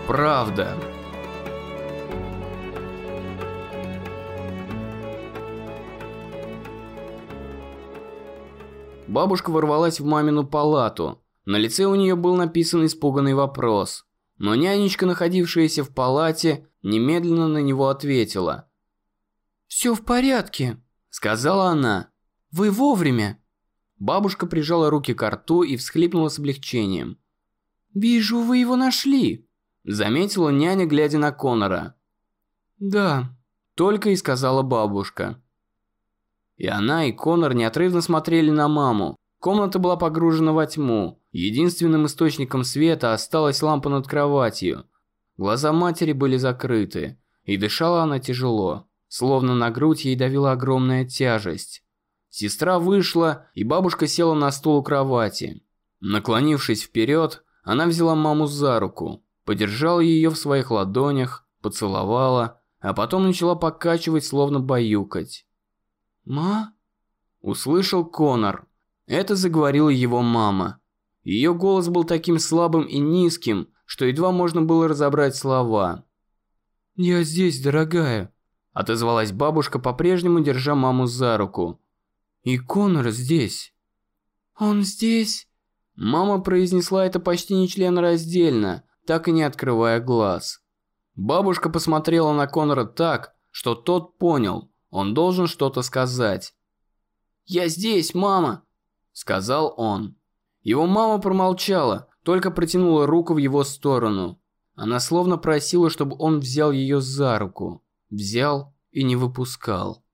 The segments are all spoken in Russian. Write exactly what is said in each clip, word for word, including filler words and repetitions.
Правда. Бабушка ворвалась в мамину палату. На лице у нее был написан испуганный вопрос. Но нянечка, находившаяся в палате, немедленно на него ответила. «Все в порядке», — сказала она. «Вы вовремя». Бабушка прижала руки к рту и всхлипнула с облегчением. «Вижу, вы его нашли», — заметила няня, глядя на Конора. «Да», — только и сказала бабушка. И она, и Конор неотрывно смотрели на маму. Комната была погружена во тьму. Единственным источником света осталась лампа над кроватью. Глаза матери были закрыты, и дышала она тяжело, словно на грудь ей давила огромная тяжесть. Сестра вышла, и бабушка села на стул у кровати. Наклонившись вперед, она взяла маму за руку, подержала ее в своих ладонях, поцеловала, а потом начала покачивать, словно баюкать. «Ма?» – услышал Конор. Это заговорила его мама. Ее голос был таким слабым и низким, что едва можно было разобрать слова. «Я здесь, дорогая», – отозвалась бабушка, по-прежнему держа маму за руку. «И Конор здесь». «Он здесь?» Мама произнесла это почти нечленораздельно, так и не открывая глаз. Бабушка посмотрела на Конора так, что тот понял, он должен что-то сказать. «Я здесь, мама», – сказал он. Его мама промолчала, только протянула руку в его сторону. Она словно просила, чтобы он взял ее за руку. Взял и не выпускал.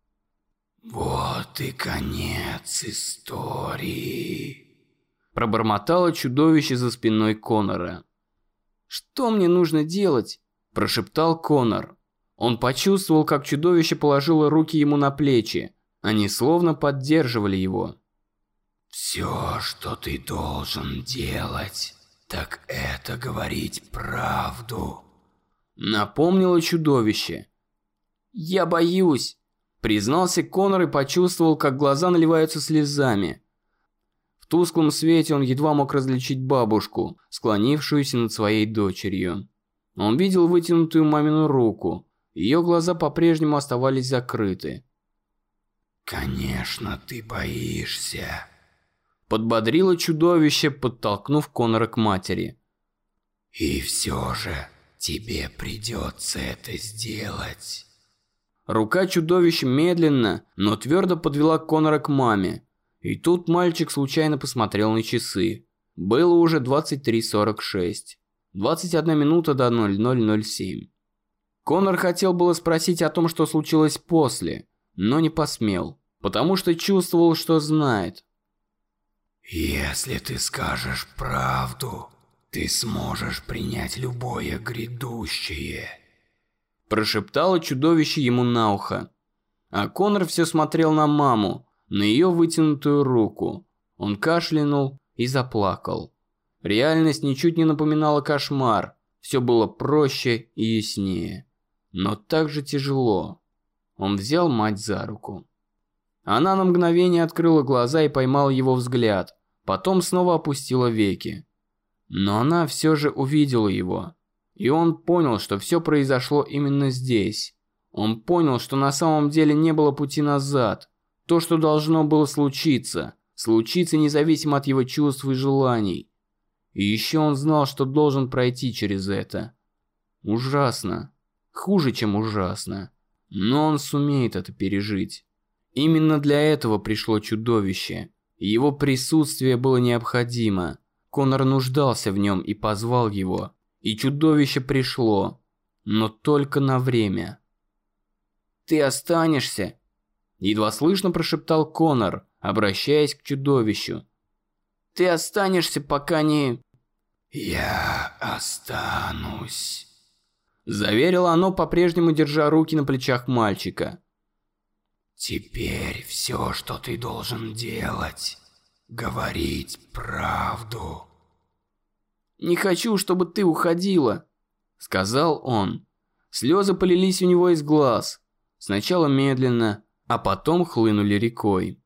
«Вот и конец истории», – пробормотало чудовище за спиной Конора. «Что мне нужно делать?» – прошептал Конор. Он почувствовал, как чудовище положило руки ему на плечи. Они словно поддерживали его. «Все, что ты должен делать, так это говорить правду», — напомнило чудовище. «Я боюсь», — признался Конор и почувствовал, как глаза наливаются слезами. В тусклом свете он едва мог различить бабушку, склонившуюся над своей дочерью. Он видел вытянутую мамину руку. Ее глаза по-прежнему оставались закрыты. «Конечно, ты боишься», – подбодрило чудовище, подтолкнув Конора к матери. «И все же тебе придется это сделать». Рука чудовища медленно, но твердо подвела Конора к маме. И тут мальчик случайно посмотрел на часы. Было уже двадцать три сорок шесть. двадцать одна минута до ноль ноль ноль семь. Конор хотел было спросить о том, что случилось после, но не посмел, потому что чувствовал, что знает. «Если ты скажешь правду, ты сможешь принять любое грядущее», – прошептало чудовище ему на ухо. А Конор все смотрел на маму, на ее вытянутую руку. Он кашлянул и заплакал. Реальность ничуть не напоминала кошмар, все было проще и яснее. Но так же тяжело. Он взял мать за руку. Она на мгновение открыла глаза и поймала его взгляд, потом снова опустила веки. Но она все же увидела его. И он понял, что все произошло именно здесь. Он понял, что на самом деле не было пути назад. То, что должно было случиться, случиться независимо от его чувств и желаний. И еще он знал, что должен пройти через это. Ужасно. Хуже, чем ужасно. Но он сумеет это пережить. Именно для этого пришло чудовище. Его присутствие было необходимо. Конор нуждался в нем и позвал его. И чудовище пришло. Но только на время. «Ты останешься?» Едва слышно прошептал Конор, обращаясь к чудовищу. «Ты останешься, пока не...» «Я останусь», – заверило оно, по-прежнему держа руки на плечах мальчика. «Теперь все, что ты должен делать, говорить правду». «Не хочу, чтобы ты уходила», – сказал он. Слезы полились у него из глаз. Сначала медленно, а потом хлынули рекой.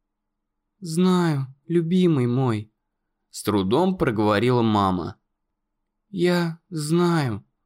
«Знаю, любимый мой», – с трудом проговорила мама. «Я знаю»,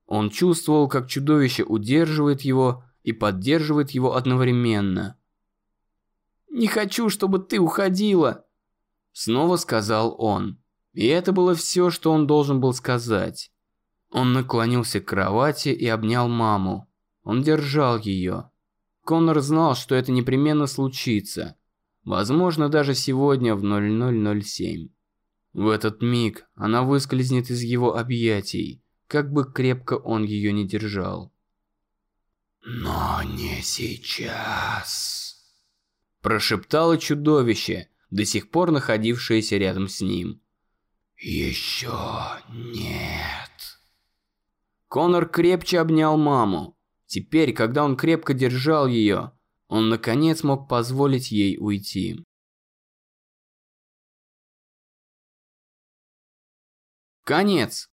Он чувствовал, как чудовище удерживает его и поддерживает его одновременно. «Не хочу, чтобы ты уходила!» Снова сказал он. И это было все, что он должен был сказать. Он наклонился к кровати и обнял маму. Он держал ее. Коннор знал, что это непременно случится. Возможно, даже сегодня в ноль ноль ноль семь. В этот миг она выскользнет из его объятий, как бы крепко он ее не держал. «Но не сейчас», – прошептало чудовище, до сих пор находившееся рядом с ним. «Еще нет». Коннор крепче обнял маму. Теперь, когда он крепко держал ее, он наконец мог позволить ей уйти. Конец.